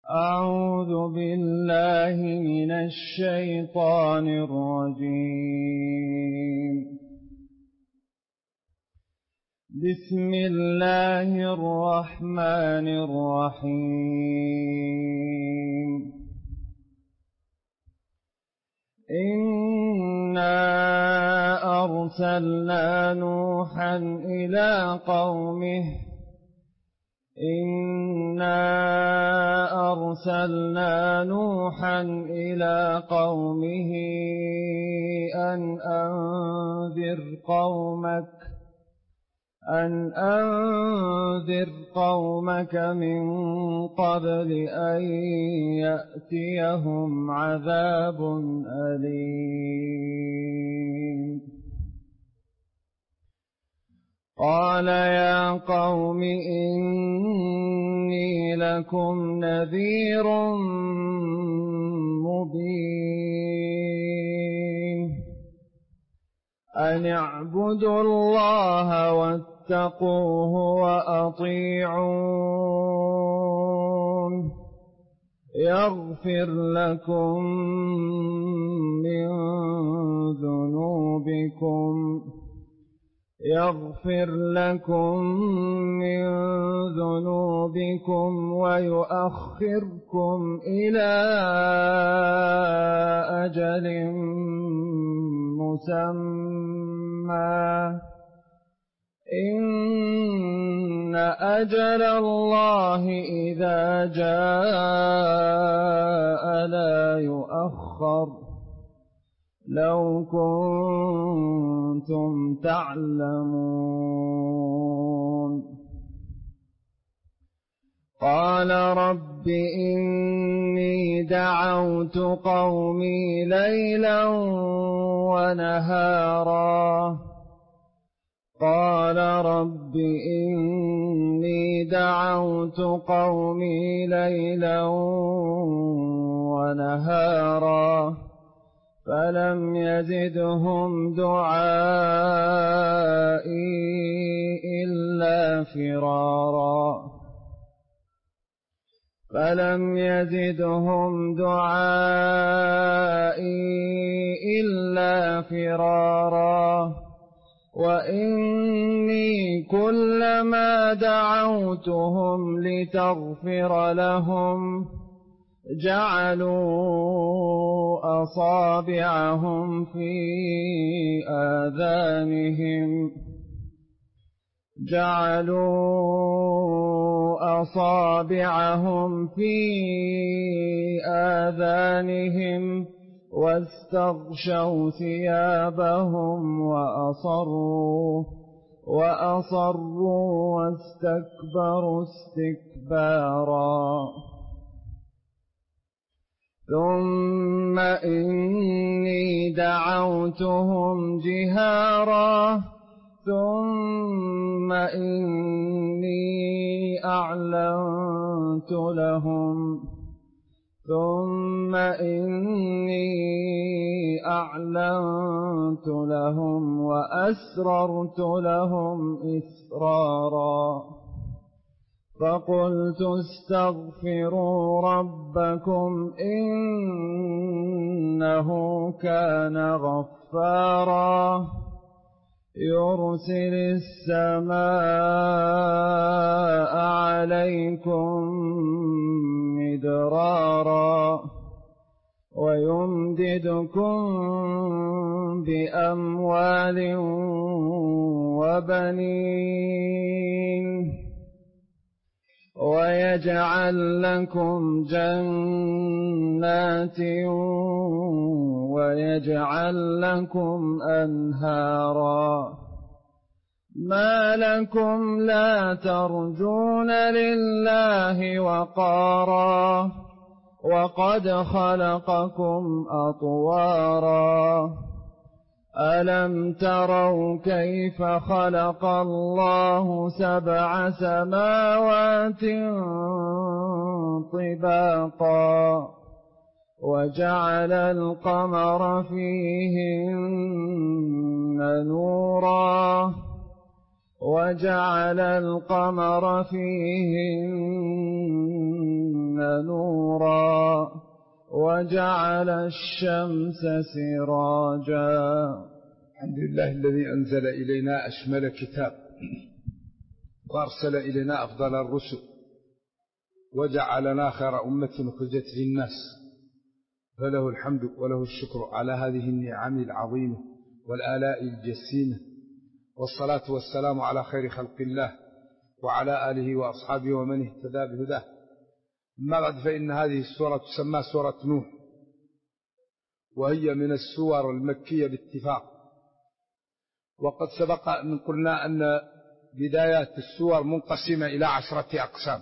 أعوذ بالله من الشيطان الرجيم. بسم الله الرحمن الرحيم. إنا أرسلنا نوحا إلى قومه أن أنذر قومك من قبل أن يأتيهم عذاب أليم. قال يا قوم إني لكم نذير مبين. أن اعبدوا الله واتقوه وأطيعون يغفر لكم من ذنوبكم ويؤخركم إلى أجل مسمى إن أجل الله إذا جاء لا يؤخر لو كنتم تعلمون. قال رب إني دعوت قومي ليلا ونهارا فلم يزدهم دعائي إلا فرارا وإني كلما دعوتهم لتغفر لهم جعلوا أصابعهم في آذانهم واستغشوا ثيابهم وأصروا واستكبروا استكبارا. ثم إني دعوتهم جهارا ثم إني أعلنت لهم وأسررت لهم إسرارا. فقلت استغفروا ربكم إنه كان غفارا يرسل السماء عليكم مدرارا ويمددكم بأموال وبنين ويجعل لكم جنات ويجعل لكم أنهارا. ما لكم لا ترجون لله وقارا وقد خلقكم أطوارا. ألم تروا كيف خلق الله 7 سماوات طباقا وجعل القمر فيهن نورا وجعل القمر فيهن نورا وجعل الشمس سراجا. الحمد لله الذي أنزل إلينا أشمل كتاب وأرسل إلينا أفضل الرسل وجعلنا خير أمة أخرجت للناس، فله الحمد وله الشكر على هذه النعم العظيمة والآلاء الجسيمة، والصلاة والسلام على خير خلق الله وعلى آله وأصحابه ومن اهتدى بهداه. أما بعد، فإن هذه السورة تسمى سورة نوح، وهي من السور المكية باتفاق. وقد سبق أن قلنا أن بدايات السور منقسمة إلى 10 أقسام،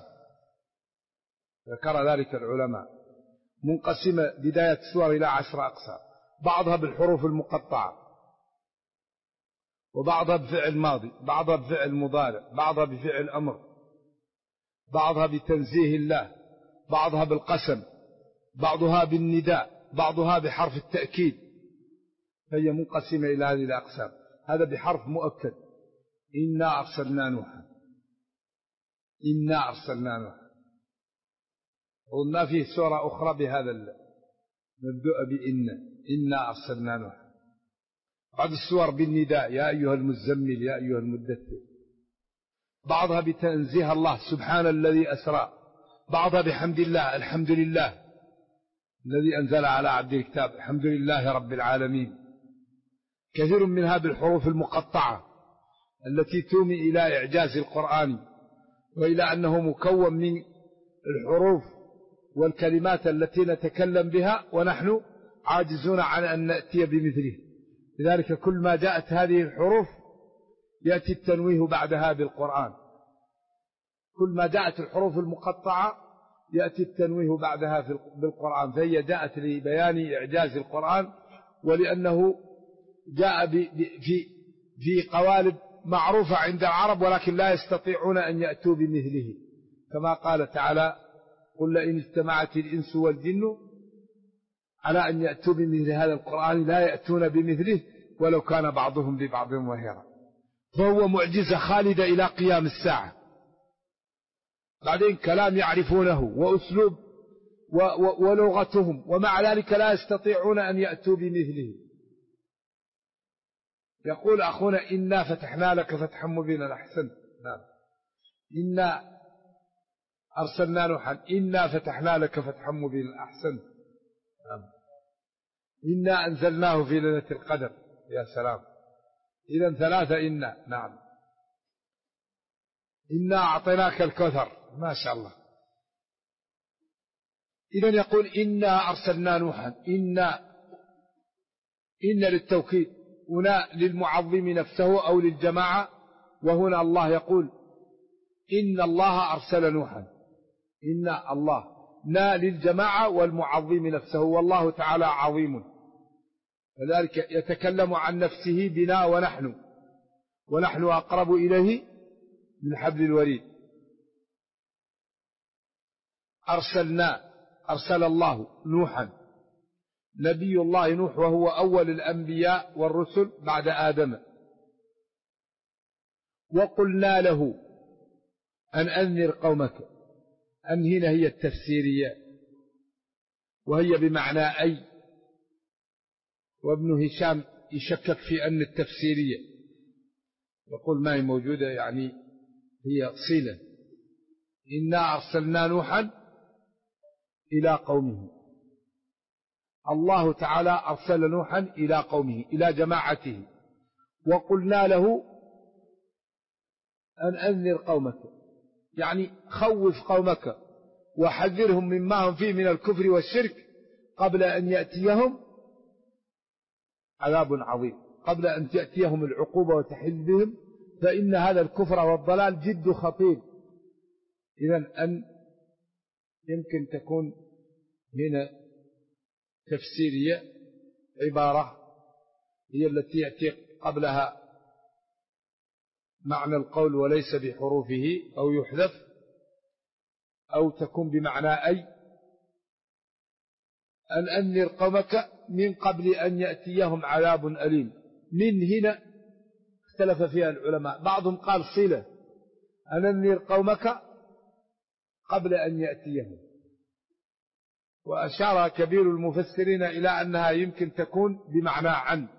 ذكر ذلك العلماء، منقسمة بداية السور إلى 10 أقسام، بعضها بالحروف المقطعة، وبعضها بفعل ماضي، بعضها بفعل مضارع، بعضها بفعل أمر، بعضها بتنزيه الله، بعضها بالقسم، بعضها بالنداء، بعضها بحرف التأكيد، فهي منقسمة إلى هذه الأقسام. هذا بحرف مؤكد: إنا أرسلنا نوحا، إنا أرسلنا نوحا. قلنا فيه سورة أخرى بهذا مبدوء إنا أرسلنا نوحا. بعض السور بالنداء: يا أيها المزمل، يا أيها المدثر. بعضها بتنزيه الله: سبحان الذي أسرى. بعضها بحمد الله: الحمد لله الذي أنزل على عبده الكتاب، الحمد لله رب العالمين. كثير منها بالحروف المقطعة التي تومي إلى إعجاز القرآن، وإلى أنه مكون من الحروف والكلمات التي نتكلم بها ونحن عاجزون عن أن نأتي بمثله. لذلك كل ما جاءت هذه الحروف يأتي التنويه بعدها بالقرآن، كل ما جاءت الحروف المقطعة يأتي التنويه بعدها بالقرآن، فهي جاءت لبيان إعجاز القرآن، ولأنه جاء في قوالب معروفة عند العرب، ولكن لا يستطيعون أن يأتوا بمثله، كما قال تعالى: قل لئن اجتمعت الإنس والجن على أن يأتوا بمثل هذا القرآن لا يأتون بمثله ولو كان بعضهم ببعض ظهيرا. فهو معجزة خالدة إلى قيام الساعة. بعدين كلام يعرفونه وأسلوب ولغتهم، ومع ذلك لا يستطيعون أن يأتوا بمثله. يقول أخونا: إنا فتحنا لك فتحا مبينا. أحسنت، نعم. إنا أرسلنا نوحا، إنا فتحنا لك فتحا مبينا. أحسنت، نعم. إنا أنزلناه في ليلة القدر. يا سلام. إذن 3 إنا، نعم. إنا أعطيناك الكوثر، ما شاء الله. إذن يقول: إنا أرسلنا نوحا. إن للتوكيد، هنا للمعظم نفسه أو للجماعة، وهنا الله يقول: إن الله أرسل نوحا. إن الله نا للجماعة والمعظم نفسه، والله تعالى عظيم، فذلك يتكلم عن نفسه بنا ونحن أقرب إليه من حبل الوريد. أرسل الله نوحا، نبي الله نوح، وهو أول الأنبياء والرسل بعد آدم. وقلنا له أن أنذر قومك. أن هنا هي التفسيرية، وهي بمعنى أي، وابن هشام يشكك في أن التفسيرية، يقول ما هي موجودة، يعني هي صلة. إنا أرسلنا نوحا إلى قومه. الله تعالى أرسل نوحا إلى قومه، إلى جماعته. وقلنا له أن أنذر قومك، يعني خوف قومك وحذرهم مما هم فيه من الكفر والشرك قبل أن يأتيهم عذاب عظيم، قبل أن تأتيهم العقوبة وتحل بهم، فإن هذا الكفر والضلال جد خطير. إذن أن يمكن تكون هنا تفسيرية، عبارة هي التي يأتي قبلها معنى القول وليس بحروفه، أو يحذف، أو تكون بمعنى أي. أن أنذر قومك من قبل أن يأتيهم عذاب أليم. من هنا اختلف فيها العلماء. بعضهم قال صلة، أن أنذر قومك قبل أن يأتيهم، وأشار كبير المفسرين إلى أنها يمكن تكون بمعنى عن،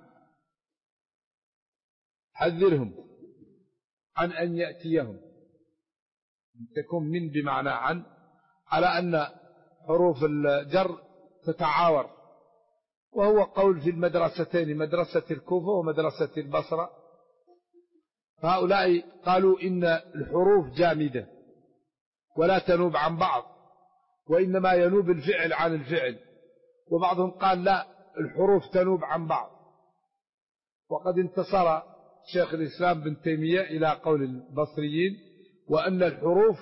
حذرهم عن أن يأتيهم، تكون من بمعنى عن، على أن حروف الجر تتعاور، وهو قول في المدرستين، مدرسة الكوفة ومدرسة البصرة. فهؤلاء قالوا إن الحروف جامدة ولا تنوب عن بعض، وإنما ينوب الفعل عن الفعل. وبعضهم قال لا، الحروف تنوب عن بعض. وقد انتصر شيخ الإسلام بن تيمية إلى قول البصريين، وأن الحروف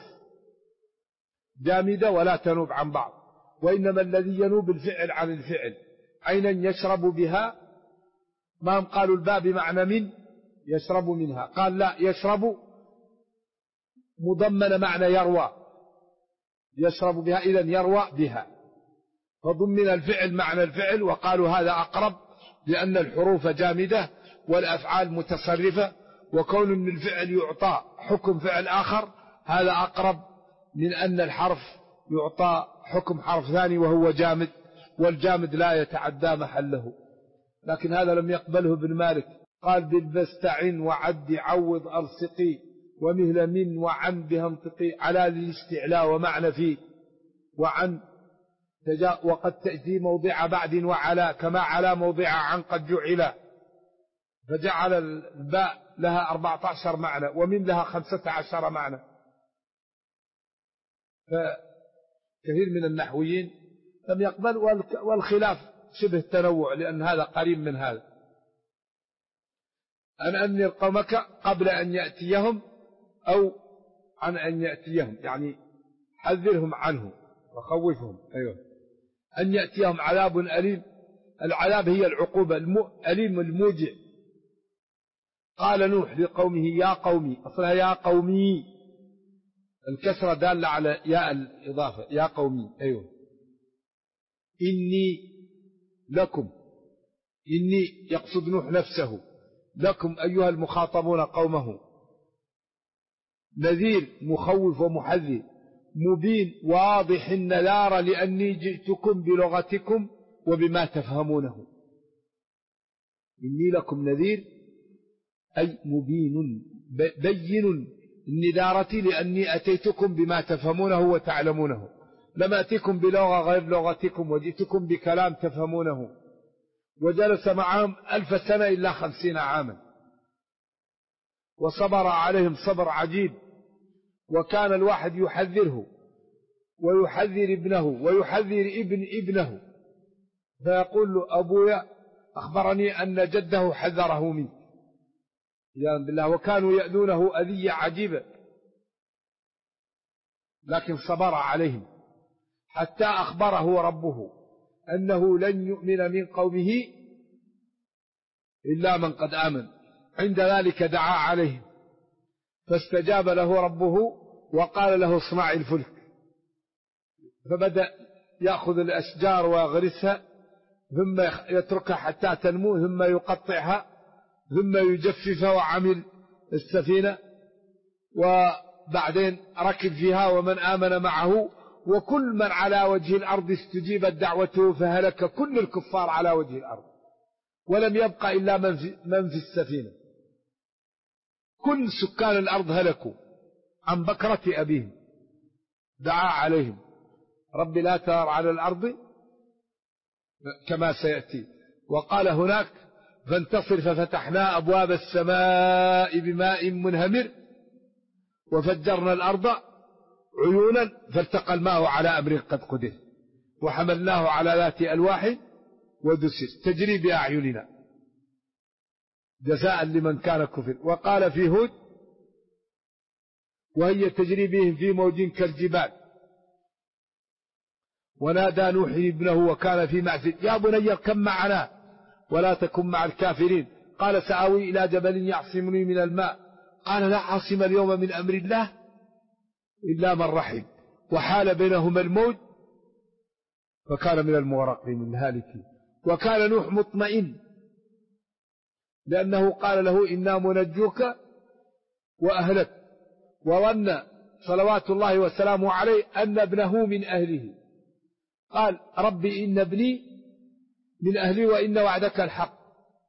جامدة ولا تنوب عن بعض، وإنما الذي ينوب الفعل عن الفعل. عينا يشرب بها، ما هم قالوا الباء بمعنى من، يشرب منها، قال لا، يشرب مضمن معنى يروى، يشرب بها، إذن يروى بها، فضمن الفعل معنى الفعل. وقالوا هذا أقرب، لأن الحروف جامدة والأفعال متصرفة، وكون من الفعل يعطى حكم فعل آخر هذا أقرب من أن الحرف يعطى حكم حرف ثاني وهو جامد، والجامد لا يتعدى محله. لكن هذا لم يقبله ابن مالك، قال بالبستعن وعد عوض ألصقي، ومهل من وعن بها انطقي، على الاستعلاء ومعنى فيه، وعن وقد تأتي موضع بعد وعلى، كما على موضع عن قد جعل، فجعل الباء لها 14 معنى، ومن لها 15 معنى. فكثير من النحويين لم يقبل، والخلاف شبه تنوع، لأن هذا قريب من هذا. أن أنذر قومك قبل أن يأتيهم، أو عن أن يأتيهم، يعني حذرهم عنه وخوفهم. أيوه، أن يأتيهم عذاب أليم. العذاب هي العقوبة، أليم الموجع. قال نوح لقومه يا قومي، أصلها يا قومي، الكسرة دالة على ياء الإضافة، يا قومي. أيوه، إني لكم، إني يقصد نوح نفسه، لكم أيها المخاطبون قومه، نذير مخوف ومحذر، مبين واضح النذار، لأني جئتكم بلغتكم وبما تفهمونه. إني لكم نذير أي مبين بين النذارة، لأني أتيتكم بما تفهمونه وتعلمونه، لم أتيكم بلغة غير لغتكم، وجئتكم بكلام تفهمونه. وجلس معهم 1000 سنة إلا 50 عاما، وصبر عليهم صبر عجيب. وكان الواحد يحذره ويحذر ابنه ويحذر ابنه، فيقول له أبويا أخبرني أن جده حذره منك، يعني بالله. وكانوا يأذونه أذية عجيبة، لكن صبر عليهم حتى أخبره ربه أنه لن يؤمن من قومه إلا من قد آمن. عند ذلك دعا عليهم فاستجاب له ربه وقال له اصنع الفلك، فبدأ يأخذ الأشجار ويغرسها، ثم يتركها حتى تنمو، ثم يقطعها، ثم يجففها، وعمل السفينة، وبعدين ركب فيها ومن آمن معه، وكل من على وجه الأرض استجيبت دعوته، فهلك كل الكفار على وجه الأرض، ولم يبقى إلا من في السفينة. كل سكان الأرض هلكوا عن بكرة أبيهم. دعا عليهم رب لا تذر على الأرض كما سيأتي. وقال هناك فانتصر ففتحنا أبواب السماء بماء منهمر وفجرنا الأرض عيونا فالتقى الماء على أمر قد قدر وحملناه على ذات ألواح ودسر تجري بأعيننا جزاء لمن كان كفر. وقال في هود وهي تجري بهم في موج كالجبال ونادى نوح ابنه وكان في معزل يا بني اركب معنا ولا تكن مع الكافرين. قال سآوي إلى جبل يعصمني من الماء قال لا عاصم اليوم من أمر الله إلا من رحم وحال بينهما الموج فكان من المغرقين من الهالكين. وكان نوح مطمئن لأنه قال له إنا منجوك وأهلك، وظن صلوات الله وسلامه عليه أن ابنه من أهله، قال ربي إن ابني من أهلي وإن وعدك الحق،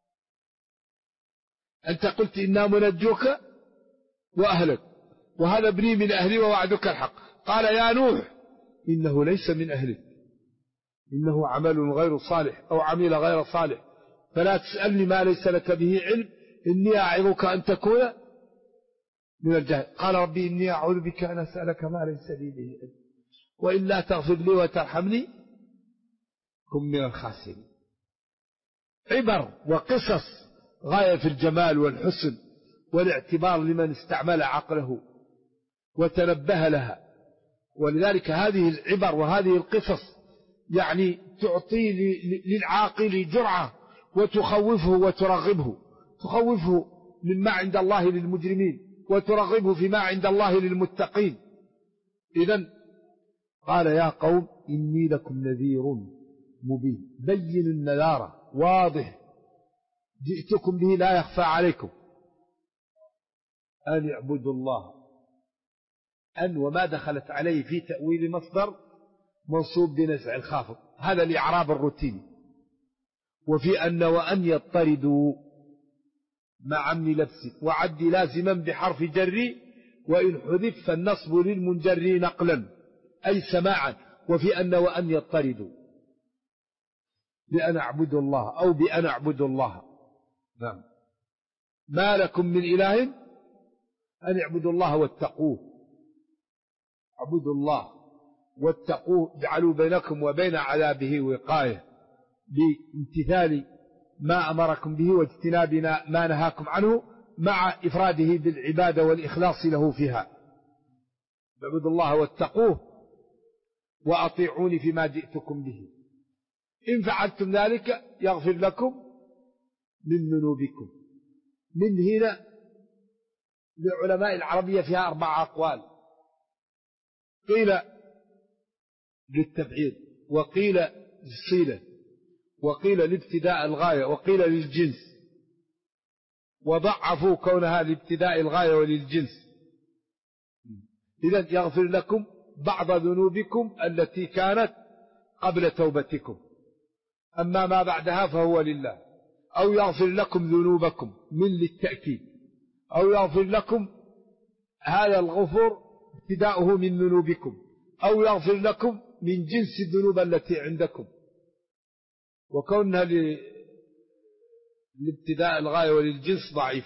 أنت قلت إنا منجوك وأهلك وهذا ابني من أهلي ووعدك الحق. قال يا نوح إنه ليس من أهلك، إنه عمل غير صالح أو عمل غير صالح، فلا تسألني ما ليس لك به علم، إني أعظك أن تكون من الجاهل. قال ربي إني أعوذ بك أن أسألك ما ليس لي به علم، وإلا تغفر لي وترحمني كن من الخاسرين. عبر وقصص غاية في الجمال والحسن والاعتبار لمن استعمل عقله وتنبه لها. ولذلك هذه العبر وهذه القصص يعني تعطي للعاقل جرعة وتخوفه وترغبه، تخوفه مما عند الله للمجرمين وترغبه فيما عند الله للمتقين. إذن قال يا قوم إني لكم نذير مبين، بين النذارة واضح جئتكم به لا يخفى عليكم، أن اعبدوا الله. أن وما دخلت عليه في تأويل مصدر منصوب بنزع الخافض، هذا الإعراب الروتيني. وفي أن وأن يضطردوا مع امن لبس وعد لازما بحرف جر، وإن حذف فالنصب للمنجر نقلا أي سماعا. وفي أن وأن يضطردوا بأن اعبدوا الله أو بأن اعبدوا الله. نعم. ما لكم من إله أن اعبدوا الله واتقوه، اعبدوا الله واتقوه، اجعلوا بينكم وبين عذابه وقاية بامتثال ما أمركم به واجتناب ما نهاكم عنه، مع إفراده بالعبادة والإخلاص له فيها. اعبدوا الله واتقوه وأطيعوني فيما جئتكم به، إن فعلتم ذلك يغفر لكم من ذنوبكم. من هنا لعلماء العربية فيها 4 أقوال، قيل للتبعيض، وقيل للصلة، وقيل لابتداء الغاية، وقيل للجنس، وضعفوا كونها لابتداء الغاية وللجنس. إذن يغفر لكم بعض ذنوبكم التي كانت قبل توبتكم، أما ما بعدها فهو لله. أو يغفر لكم ذنوبكم من للتأكيد، أو يغفر لكم هذا الغفور ابتداؤه من ذنوبكم، أو يغفر لكم من جنس الذنوب التي عندكم. وكونها لابتداء الغاية وللجنس ضعيف،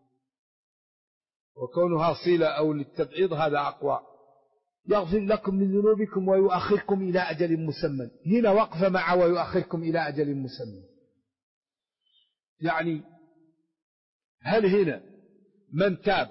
وكونها صلة أو للتبعيض هذا أقوى. يغفر لكم من ذنوبكم ويؤخركم إلى أجل مسمى، هنا وقف مع ويؤخركم إلى أجل مسمى. يعني هل هنا من تاب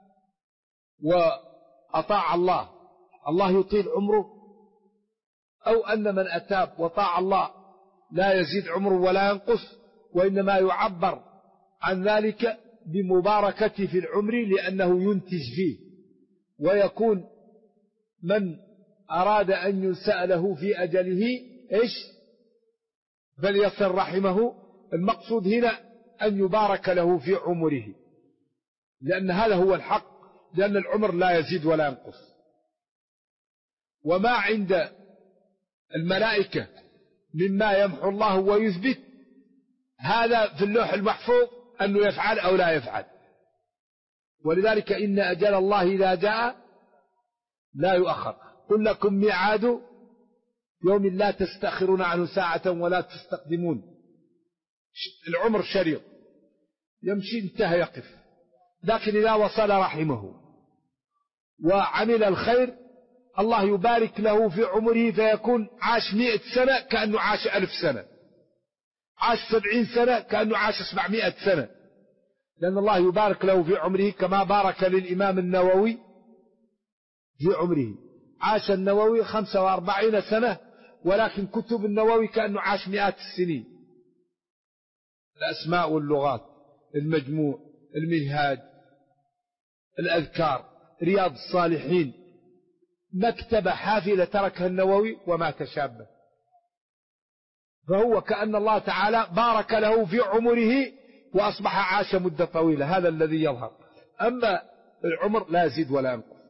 وأطاع الله الله يطيل عمره، أو أن من أتاب وطاع الله لا يزيد عمره ولا ينقص، وإنما يعبر عن ذلك بمباركته في العمر لأنه ينتج فيه، ويكون من أراد أن ينسأ له في أجله إيش فليصل رحمه. المقصود هنا أن يبارك له في عمره، لأن هذا هو الحق، لأن العمر لا يزيد ولا ينقص. وما عند الملائكة مما يمحو الله ويثبت، هذا في اللوح المحفوظ أنه يفعل أو لا يفعل. ولذلك إن أجل الله إذا جاء لا يؤخر، قل لكم ميعاد يوم لا تستأخرون عنه ساعة ولا تستقدمون. العمر شريط يمشي انتهى يقف، لكن إذا وصل رحمه وعمل الخير الله يبارك له في عمره، فيكون عاش 100 سنة كأنه عاش 1000 سنة، عاش 70 سنة كأنه عاش 700 سنة، لأن الله يبارك له في عمره. كما بارك للإمام النووي في عمره، عاش النووي 45 سنة، ولكن كتب النووي كأنه عاش 100 السنين. الأسماء واللغات، المجموع، المنهاج، الأذكار، رياض الصالحين، مكتبة حافلة تركها النووي ومات شابا. فهو كأن الله تعالى بارك له في عمره وأصبح عاش مدة طويلة. هذا الذي يظهر. أما العمر لا يزيد ولا ينقص.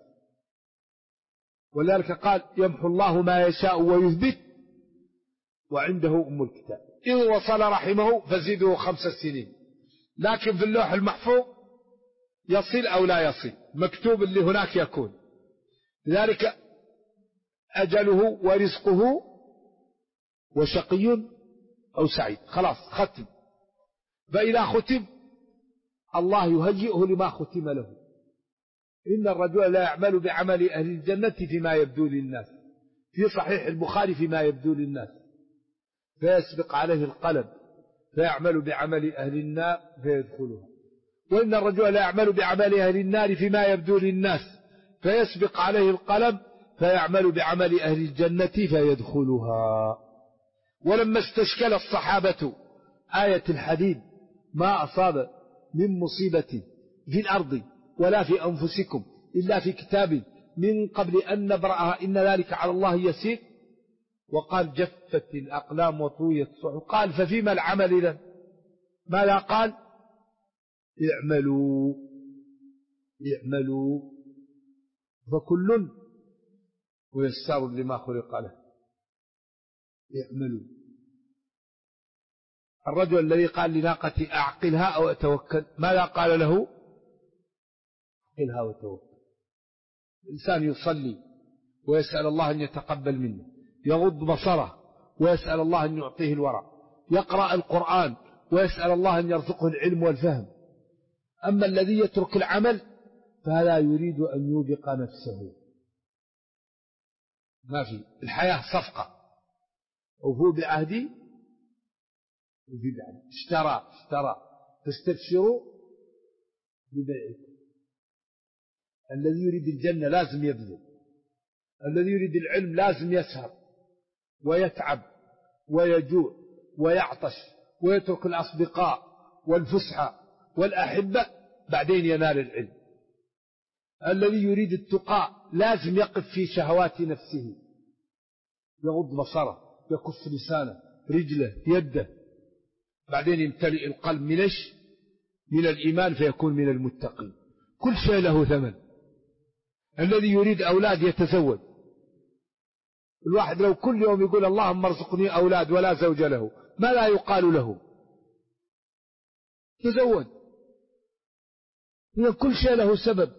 ولذلك قال يمحو الله ما يشاء ويثبت وعنده أم الكتاب. إن وصل رحمه فزيده 5 سنين، لكن في اللوح المحفوظ يصل أو لا يصل، مكتوب اللي هناك يكون. لذلك أجله ورزقه وشقي أو سعيد، خلاص ختم. فإذا ختم الله يهيئه لما ختم له. إن الرجل لا يعمل بعمل أهل الجنة فيما يبدو للناس، في صحيح البخاري فيما يبدو للناس، فيسبق عليه القلم فيعمل بعمل أهل النار فيدخلها. وإن الرجل لا يعمل بعمل أهل النار فيما يبدو للناس، فيسبق عليه القلم فيعمل بعمل أهل الجنة فيدخلها. ولما استشكل الصحابة آية الحديد ما أصاب من مصيبة في الأرض ولا في أنفسكم إلا في كتاب من قبل أن نبرأها إن ذلك على الله يسير، وقال جفت الأقلام وطويت الصحف، قال ففيما العمل إذن؟ ماذا قال؟ اعملوا فكل ويسار لما خلق له. اعملوا. الرجل الذي قال لناقتي أعقلها أو أتوكل، ماذا قال له؟ أعقلها وتوكل. الإنسان يصلي ويسأل الله أن يتقبل منه، يغض بصره ويسأل الله أن يعطيه الورع، يقرأ القرآن ويسأل الله أن يرزقه العلم والفهم. أما الذي يترك العمل فلا يريد أن يوبق نفسه. ما في الحياة صفقة، أوفوا بعهدي وفي بعهدي. اشترى فاستبشروا ببيعكم. الذي يريد الجنة لازم يبذل، الذي يريد العلم لازم يسهر ويتعب ويجوع ويعطش ويترك الأصدقاء والفسحة والأحبة بعدين ينال العلم. الذي يريد التقى لازم يقف في شهوات نفسه، يغض بصره، يكف لسانه، رجله، يده، بعدين يمتلئ القلب من الإيمان فيكون من المتقين. كل شيء له ثمن. الذي يريد أولاد يتزوج. الواحد لو كل يوم يقول اللهم ارزقني أولاد ولا زوج له، ما لا يقال له؟ تزوج. هي كل شيء له سبب.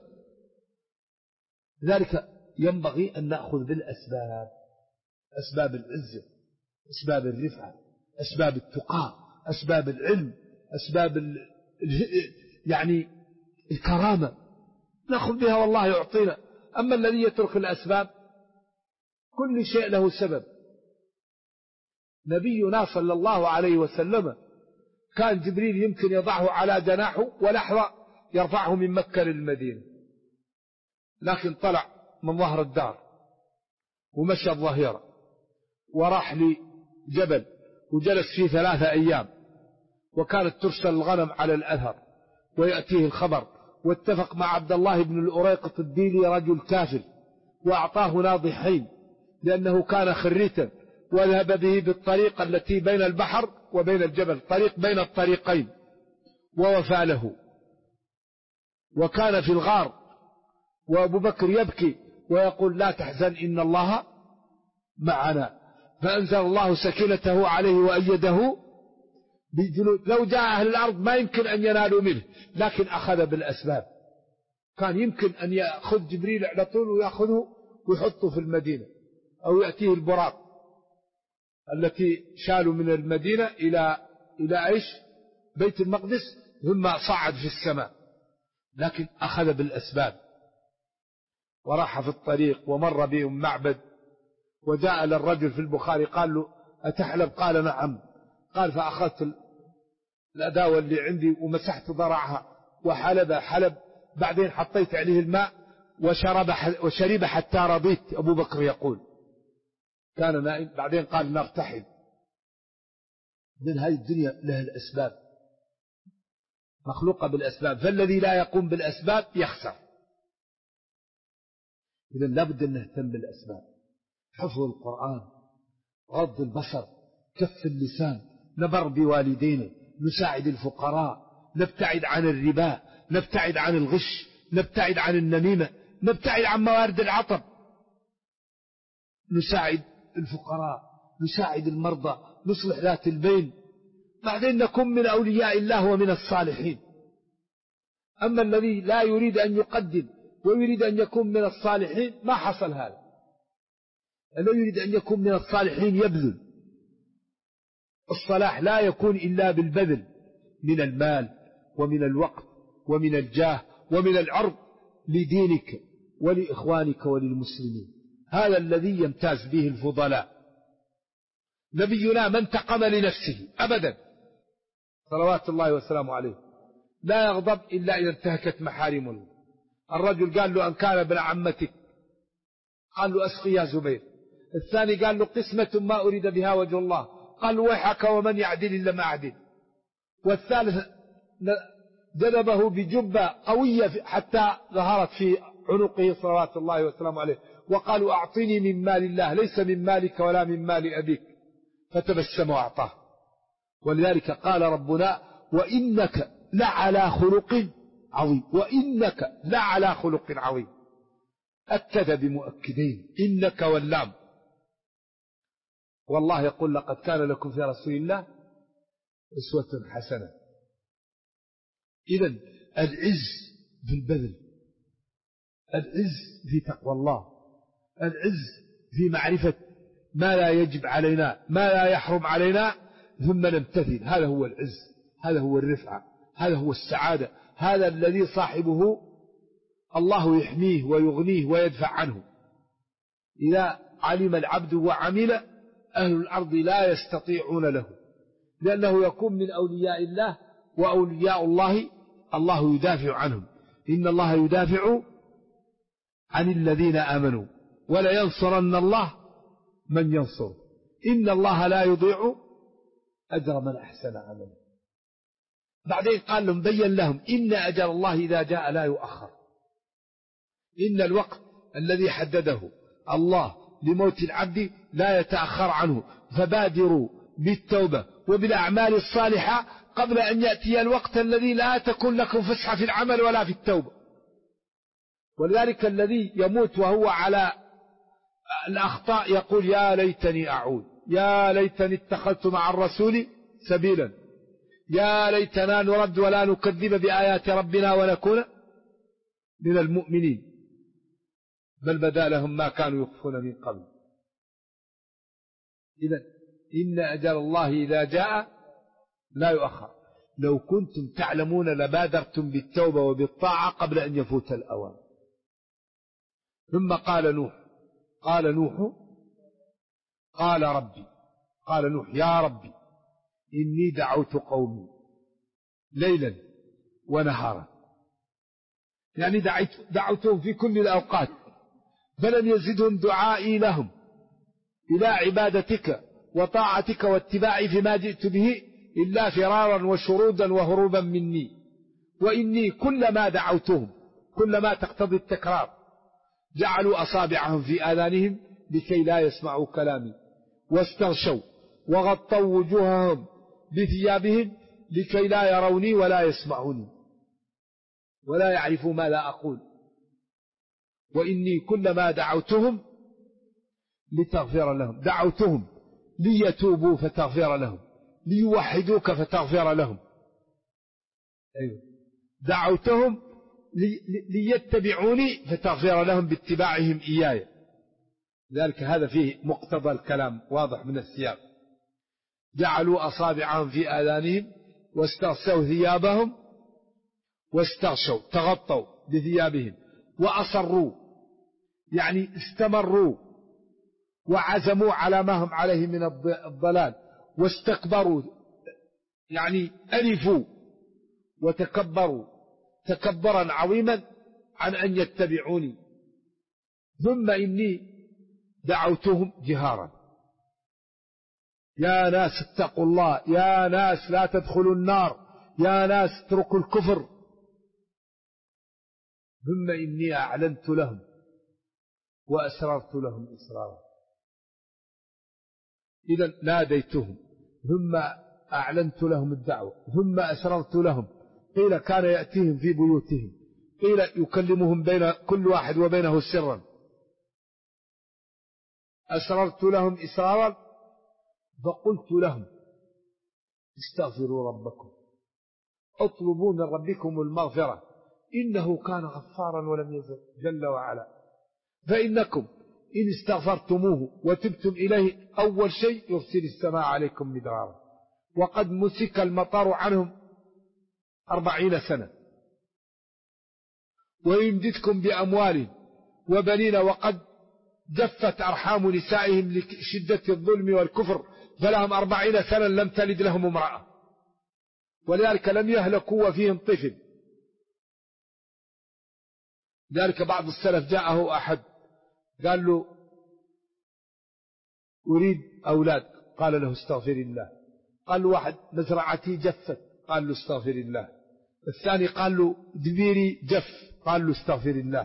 لذلك ينبغي أن نأخذ بالأسباب، أسباب العزة، أسباب الرفعة، أسباب التقى، أسباب العلم، أسباب يعني الكرامة، نأخذ بها والله يعطينا. أما الذي يترك الأسباب كل شيء له سبب. نبينا صلى الله عليه وسلم كان جبريل يمكن يضعه على جناحه ولحظة يرفعه من مكة للمدينة، لكن طلع من ظهر الدار ومشى الظهيرة وراح لجبل وجلس فيه 3 أيام، وكانت ترسل الغنم على الأثر ويأتيه الخبر، واتفق مع عبد الله بن الأريقط الديلي رجل كافر وأعطاه ناضحين لأنه كان خريتا، وذهب به بالطريق التي بين البحر وبين الجبل، طريق بين الطريقين، ووفى له. وكان في الغار وأبو بكر يبكي ويقول لا تحزن إن الله معنا، فأنزل الله سكينته عليه وأيده بجنود. لو جاء أهل الأرض ما يمكن أن ينالوا منه، لكن أخذ بالأسباب. كان يمكن أن يأخذ جبريل على طول ويأخذه ويحطه في المدينة، أو يأتيه البراق التي شالوا من المدينة إلى إيش؟ بيت المقدس، ثم صعد في السماء، لكن أخذ بالأسباب. وراح في الطريق ومر بهم معبد، وجاء للرجل في البخاري قال له أتحلب؟ قال نعم. قال فأخذت الأداوة اللي عندي ومسحت ضرعها حلب، بعدين حطيت عليه الماء وشرب حتى رضيت. أبو بكر يقول كان نائم، بعدين قال نرتحل. من هذه الدنيا لها الأسباب، مخلوقة بالأسباب، فالذي لا يقوم بالأسباب يخسر. إذن لابد أن نهتم بالأسباب، حفظ القرآن، غض البصر، كف اللسان، نبر بوالدينا، نساعد الفقراء، نبتعد عن الربا، نبتعد عن الغش، نبتعد عن النميمة، نبتعد عن موارد العطب، نساعد الفقراء، نساعد المرضى، نصلح ذات البين، بعدين نكون من أولياء الله ومن الصالحين. أما الذي لا يريد أن يقدم ويريد أن يكون من الصالحين ما حصل هذا. الذي يريد أن يكون من الصالحين يبذل. الصلاح لا يكون إلا بالبذل من المال ومن الوقت ومن الجاه ومن العرض لدينك ولإخوانك وللمسلمين. هذا الذي يمتاز به الفضلاء. نبينا ما انتقم لنفسه أبدا صلوات الله وسلامه عليه، لا يغضب إلا إذا انتهكت محارم الله. الرجل قال له أن كان ابن عمتك، قال له أسقي يا زبير. الثاني قال له قسمة ما أريد بها وجه الله، قال له ويحك ومن يعدل إلا ما أعدل. والثالث جذبه بجبة قوية حتى ظهرت في عنقه صلوات الله وسلامه عليه، وقالوا أعطني من مال الله ليس من مالك ولا من مال أبيك، فتبسم وأعطاه. ولذلك قال ربنا وإنك لعلى خلق عظيم، وإنك لعلى خلق عظيم، أكد بمؤكدين إنك واللام. والله يقول لقد كان لكم في رسول الله أسوة حسنة. إذن العز في البذل، العز في تقوى الله، العز في معرفة ما لا يجب علينا، ما لا يحرم علينا، ثم نمتثل. هذا هو العز، هذا هو الرفعة، هذا هو السعادة، هذا الذي صاحبه الله يحميه ويغنيه ويدفع عنه. إذا علم العبد وعمل أهل الأرض لا يستطيعون له، لأنه يكون من أولياء الله، وأولياء الله الله يدافع عنهم. إن الله يدافع عن الذين آمنوا ولا ينصرن الله من ينصر، إن الله لا يضيع أجر من أحسن عملا. بعدين قال لهم بين لهم إن أجل الله إذا جاء لا يؤخر. إن الوقت الذي حدده الله لموت العبد لا يتأخر عنه، فبادروا بالتوبة وبالأعمال الصالحة قبل أن يأتي الوقت الذي لا تكون لكم فسحة في العمل ولا في التوبة. ولذلك الذي يموت وهو على الأخطاء يقول يا ليتني أعود، يا ليتني اتخذت مع الرسول سبيلا، يا ليتنا نرد ولا نكذب بآيات ربنا ونكون من المؤمنين، بل بدا لهم ما كانوا يخفون من قبل. إذن إن أجل الله إذا جاء لا يؤخر. لو كنتم تعلمون لبادرتم بالتوبة وبالطاعة قبل أن يفوت الأوان. ثم قال نوح قال نوح يا ربي إني دعوت قومي ليلا ونهارا، يعني دعوتهم في كل الأوقات، فلم يزدهم دعائي لهم إلى عبادتك وطاعتك واتباعي فيما جئت به إلا فرارا وشرودا وهروبا مني. وإني كلما دعوتهم، كلما تقتضي التكرار، جعلوا أصابعهم في آذانهم لكي لا يسمعوا كلامي، واستغشوا وغطوا وجوههم بثيابهم لكي لا يروني ولا يسمعوني ولا يعرفوا ما لا أقول. وإني كلما دعوتهم لتغفر لهم، دعوتهم ليتوبوا فتغفر لهم، ليوحدوك فتغفر لهم، دعوتهم ليتبعوني فتغفر لهم باتباعهم إياي. ذلك هذا فيه مقتضى الكلام واضح من السياق. جعلوا أصابعهم في آذانهم واستغشوا ثيابهم، واستغشوا تغطوا بثيابهم، وأصروا يعني استمروا وعزموا على ما هم عليه من الضلال، واستكبروا يعني ألفوا وتكبروا تكبرا عظيما عن أن يتبعوني. ثم إني دعوتهم جهارا، يا ناس اتقوا الله، يا ناس لا تدخلوا النار، يا ناس اتركوا الكفر. ثم إني أعلنت لهم وأسررت لهم إسرارا. إذا ناديتهم ثم أعلنت لهم الدعوة ثم أسررت لهم قيل كان يأتيهم في بيوتهم، قيل يكلمهم بين كل واحد وبينه سرا. أسررت لهم إسرارا فقلت لهم استغفروا ربكم اطلبوا من ربكم المغفرة إنه كان غفارا ولم يزل جل وعلا. فإنكم إن استغفرتموه وتبتم إليه أول شيء يرسل السماء عليكم مدرارا، وقد مسك المطر عنهم 40 سنة، ويمددكم بأموال وبنين، وقد جفت أرحام نسائهم لشدة الظلم والكفر، فلهم 40 سنة لم تلد لهم امرأة، ولذلك لم يهلكوا وفيهم طفل. ذلك بعض السلف جاءه أحد قال له أريد أولاد، قال له استغفر الله. قال له واحد مزرعتي جفت، قال له استغفر الله. الثاني قال له دبيري جف، قال له استغفر الله.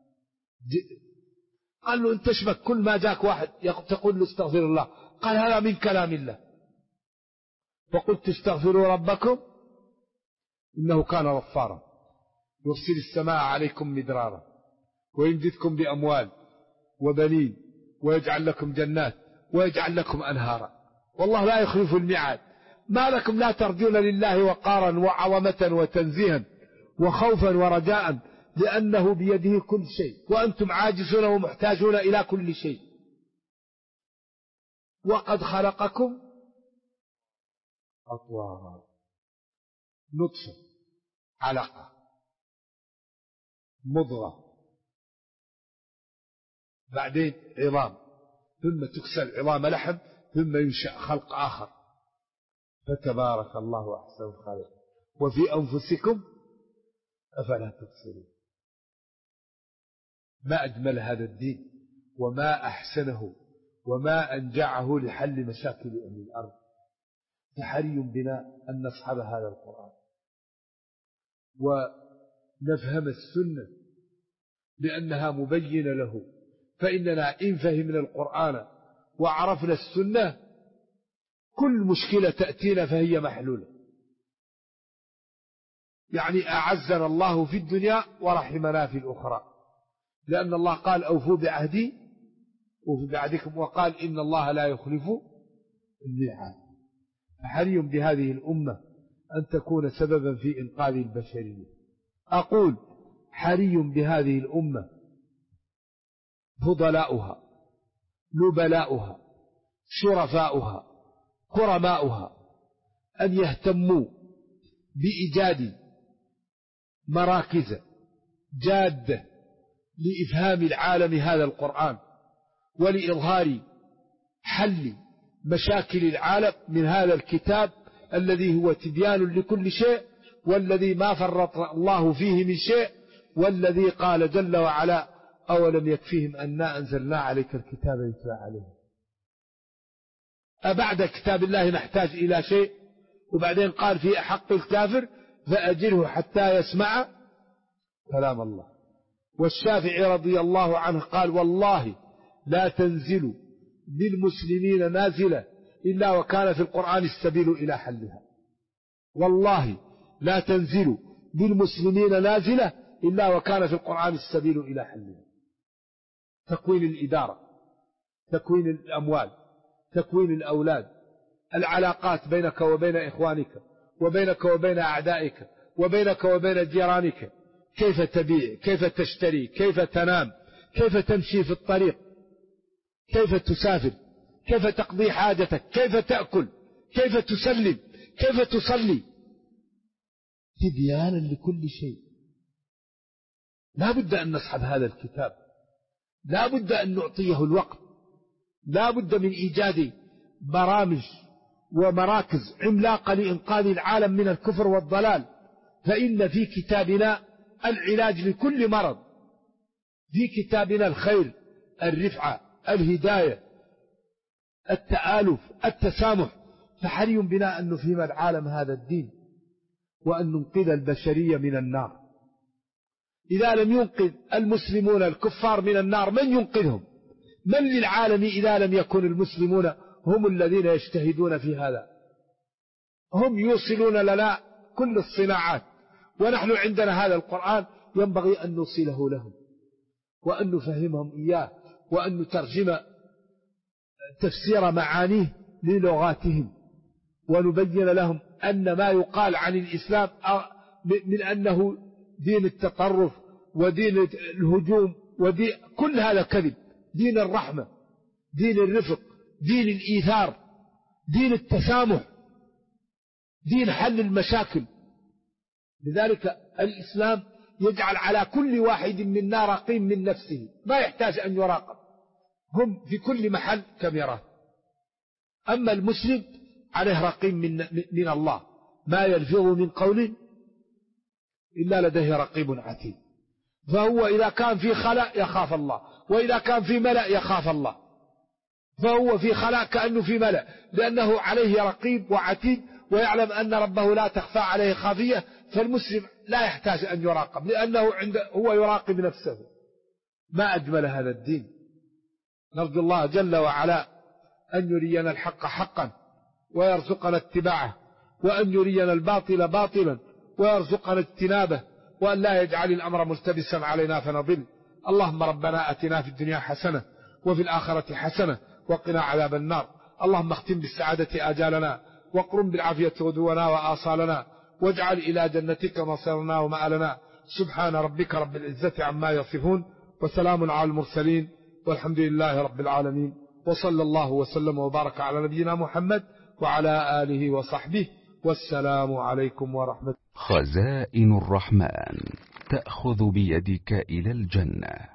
قال له انت اشبك كل ما جاك واحد تقول له استغفر الله؟ قال هذا من كلام الله. فقلت استغفروا ربكم إنه كان غفارا يرسل السماء عليكم مدرارا ويمددكم بأموال وبنين ويجعل لكم جنات ويجعل لكم أنهارا والله لا يخلف الميعاد. ما لكم لا ترجون لله وقارا وعظمة وتنزيها وخوفا ورجاء لأنه بيده كل شيء وأنتم عاجزون ومحتاجون إلى كل شيء. وقد خلقكم أطوارا، نطفة، علقة، مضغة، بعدين عظام، ثم تكسى العظام لحم، ثم ينشأ خلق آخر. فتبارك الله أحسن الخالقين. وفي أنفسكم أفلا تبصرون. ما أجمل هذا الدين وما أحسنه وما أنجعه لحل مشاكل أهل الأرض. فحري بنا أن نصحب هذا القرآن ونفهم السنة لأنها مبينة له. فإننا إن فهمنا القرآن وعرفنا السنة كل مشكلة تأتينا فهي محلولة. يعني أعزنا الله في الدنيا ورحمنا في الأخرى، لأن الله قال أوفوا بعهدي وفي بعدكم، وقال إن الله لا يخلف الميعاد. فحري بهذه الأمة أن تكون سببا في إنقاذ البشرية. أقول حري بهذه الأمة فضلاؤها نبلاؤها شرفاؤها كرماؤها أن يهتموا بإيجاد مراكز جادة لإفهام العالم هذا القرآن ولإظهار حل مشاكل العالم من هذا الكتاب الذي هو تبيان لكل شيء، والذي ما فرط الله فيه من شيء، والذي قال جل وعلا أولم يكفيهم أنا أنزلنا عليك الكتاب يتلى عليهم. أبعد كتاب الله نحتاج إلى شيء؟ وبعدين قال في حق الكافر فأجره حتى يسمع كلام الله. والشافعي رضي الله عنه قال والله لا تنزل بالمسلمين نازلة إلا وكان في القرآن السبيل إلى حلها. والله لا تنزل بالمسلمين نازلة إلا وكان في القرآن السبيل إلى حلها. تكوين الإدارة، تكوين الأموال، تكوين الأولاد، العلاقات بينك وبين إخوانك وبينك وبين أعدائك وبينك وبين جيرانك، كيف تبيع، كيف تشتري، كيف تنام، كيف تمشي في الطريق، كيف تسافر، كيف تقضي حاجتك، كيف تأكل، كيف تسلم، كيف تصلي، تبيانا لكل شيء. لا بد أن نصحب هذا الكتاب، لا بد أن نعطيه الوقت، لا بد من إيجاد برامج ومراكز عملاقة لإنقاذ العالم من الكفر والضلال. فإن في كتابنا العلاج لكل مرض، في كتابنا الخير، الرفعة، الهداية، التآلف، التسامح. فحري بنا أن نفهم العالم هذا الدين وأن ننقذ البشرية من النار. إذا لم ينقذ المسلمون الكفار من النار من ينقذهم؟ من للعالم إذا لم يكن المسلمون هم الذين يجتهدون في هذا؟ هم يوصلون لنا كل الصناعات ونحن عندنا هذا القرآن ينبغي أن نوصله لهم وأن نفهمهم إياه وأن نترجم تفسير معانيه للغاتهم ونبين لهم أن ما يقال عن الإسلام من أنه دين التطرف ودين الهجوم ودين كل هذا كذب. دين الرحمة، دين الرفق، دين الإيثار، دين التسامح، دين حل المشاكل. لذلك الإسلام يجعل على كل واحد منا رقيب من نفسه، ما يحتاج أن يراقب، هم في كل محل كاميرات. أما المسلم عليه رقيب من الله، ما يلفظ من قول إلا لديه رقيب عتيد. فهو إذا كان في خلاء يخاف الله، وإذا كان في ملأ يخاف الله. فهو في خلاء كأنه في ملأ، لأنه عليه رقيب وعتيد ويعلم أن ربه لا تخفى عليه خافية. فالمسلم لا يحتاج أن يراقب، لأنه هو يراقب نفسه. ما أجمل هذا الدين. نرجو الله جل وعلا أن يرينا الحق حقا ويرزقنا اتباعه، وأن يرينا الباطل باطلا ويرزقنا اجتنابه، وأن لا يجعل الأمر ملتبسا علينا فنضل. اللهم ربنا أتنا في الدنيا حسنة وفي الآخرة حسنة وقنا عذاب النار. اللهم اختم بالسعادة آجالنا، وقرم بالعافية غدونا وآصالنا، واجعل إلى جنتك مصيرنا ومآلنا. سبحان ربك رب العزة عما يصفون، وسلام على المرسلين، والحمد لله رب العالمين. وصلى الله وسلم وبارك على نبينا محمد وعلى آله وصحبه، والسلام عليكم ورحمة الله. خزائن الرحمن تأخذ بيدك إلى الجنة.